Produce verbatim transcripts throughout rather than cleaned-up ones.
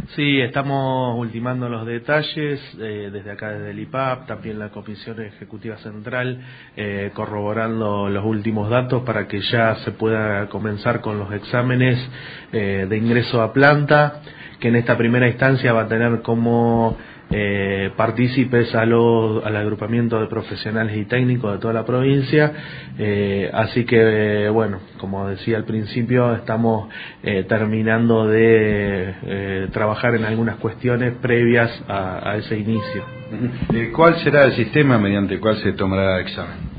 Sí, estamos ultimando los detalles, eh, desde acá, desde el I P A P, también la Comisión Ejecutiva Central, eh, corroborando los últimos datos para que ya se pueda comenzar con los exámenes eh, de ingreso a planta, que en esta primera instancia va a tener como eh, partícipes a los, al agrupamiento de profesionales y técnicos de toda la provincia, eh, así que eh, bueno, como decía al principio, estamos eh, terminando de eh, trabajar en algunas cuestiones previas a, a ese inicio. ¿Cuál será el sistema mediante el cual se tomará el examen?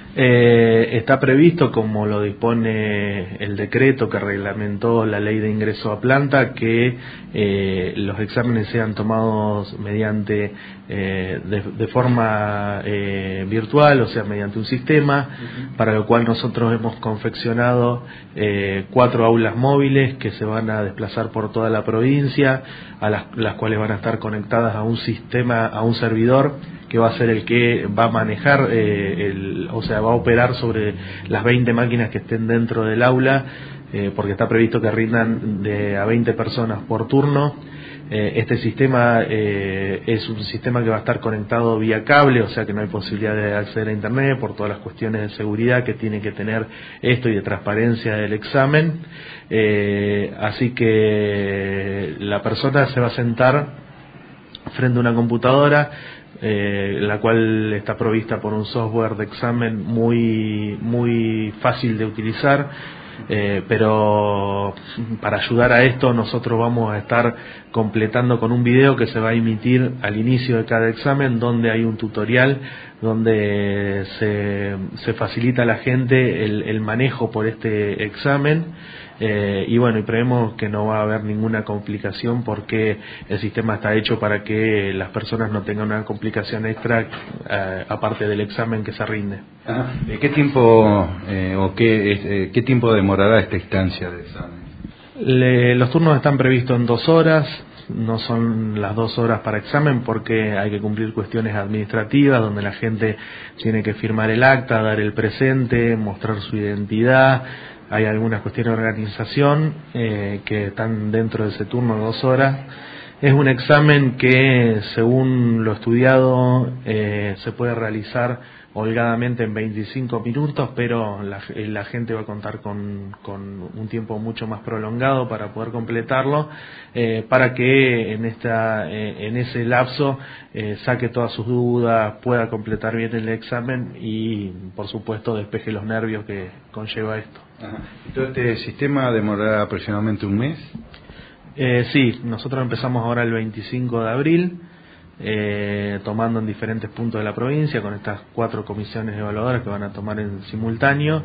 Eh, está previsto, como lo dispone el decreto que reglamentó la ley de ingreso a planta, que eh, los exámenes sean tomados mediante eh, de, de forma eh, virtual, o sea, mediante un sistema, uh-huh. Para lo cual nosotros hemos confeccionado eh, cuatro aulas móviles que se van a desplazar por toda la provincia, a las, las cuales van a estar conectadas a un sistema, a un servidor que va a ser el que va a manejar, eh, el, o sea, va a operar sobre las veinte máquinas que estén dentro del aula, eh, porque está previsto que rindan de a veinte personas por turno. Eh, este sistema eh, es un sistema que va a estar conectado vía cable, o sea que no hay posibilidad de acceder a internet por todas las cuestiones de seguridad que tiene que tener esto y de transparencia del examen. Eh, así que la persona se va a sentar frente a una computadora, Eh, la cual está provista por un software de examen muy muy fácil de utilizar, eh, pero para ayudar a esto nosotros vamos a estar completando con un video que se va a emitir al inicio de cada examen, donde hay un tutorial donde se, se facilita a la gente el, el manejo por este examen. Eh, y bueno, y prevemos que no va a haber ninguna complicación porque el sistema está hecho para que las personas no tengan una complicación extra eh, aparte del examen que se rinde. Ajá. ¿Qué tiempo eh, o qué, eh, qué tiempo demorará esta instancia de examen? Le, los turnos están previstos en dos horas. No son las dos horas para examen porque hay que cumplir cuestiones administrativas donde la gente tiene que firmar el acta, dar el presente, mostrar su identidad. Hay algunas cuestiones de organización eh, que están dentro de ese turno de dos horas. Es un examen que, según lo estudiado, eh, se puede realizar holgadamente en veinticinco minutos, pero la, la gente va a contar con, con un tiempo mucho más prolongado para poder completarlo, eh, para que en esta eh, en ese lapso eh, saque todas sus dudas, pueda completar bien el examen y, por supuesto, despeje los nervios que conlleva esto. Ajá. Entonces, ¿este sistema demorará aproximadamente un mes? Eh, sí, nosotros empezamos ahora el veinticinco de abril, eh, tomando en diferentes puntos de la provincia con estas cuatro comisiones evaluadoras que van a tomar en simultáneo,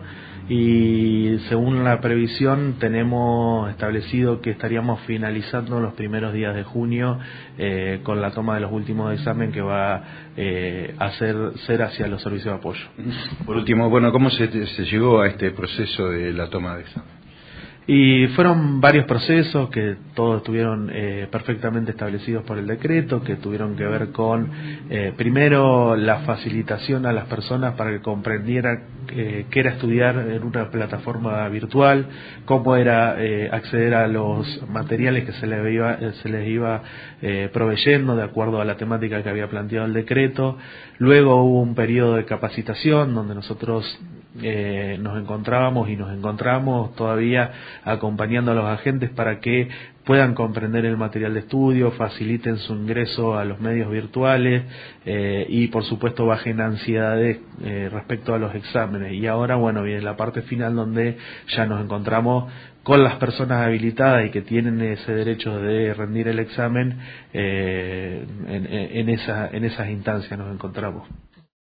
y según la previsión tenemos establecido que estaríamos finalizando los primeros días de junio eh, con la toma de los últimos exámenes que va eh, a ser, ser hacia los servicios de apoyo. Por último, bueno, ¿cómo se, se llegó a este proceso de la toma de examen? Y fueron varios procesos que todos estuvieron eh, perfectamente establecidos por el decreto, que tuvieron que ver con, eh, primero, la facilitación a las personas para que comprendieran eh, qué era estudiar en una plataforma virtual, cómo era eh, acceder a los materiales que se les iba, se les iba eh, proveyendo de acuerdo a la temática que había planteado el decreto. Luego hubo un periodo de capacitación donde nosotros Eh, nos encontrábamos y nos encontramos todavía acompañando a los agentes para que puedan comprender el material de estudio, faciliten su ingreso a los medios virtuales eh, y por supuesto bajen ansiedades eh, respecto a los exámenes. Y ahora, bueno, viene la parte final donde ya nos encontramos con las personas habilitadas y que tienen ese derecho de rendir el examen. eh, en, en, esa, en esas instancias nos encontramos.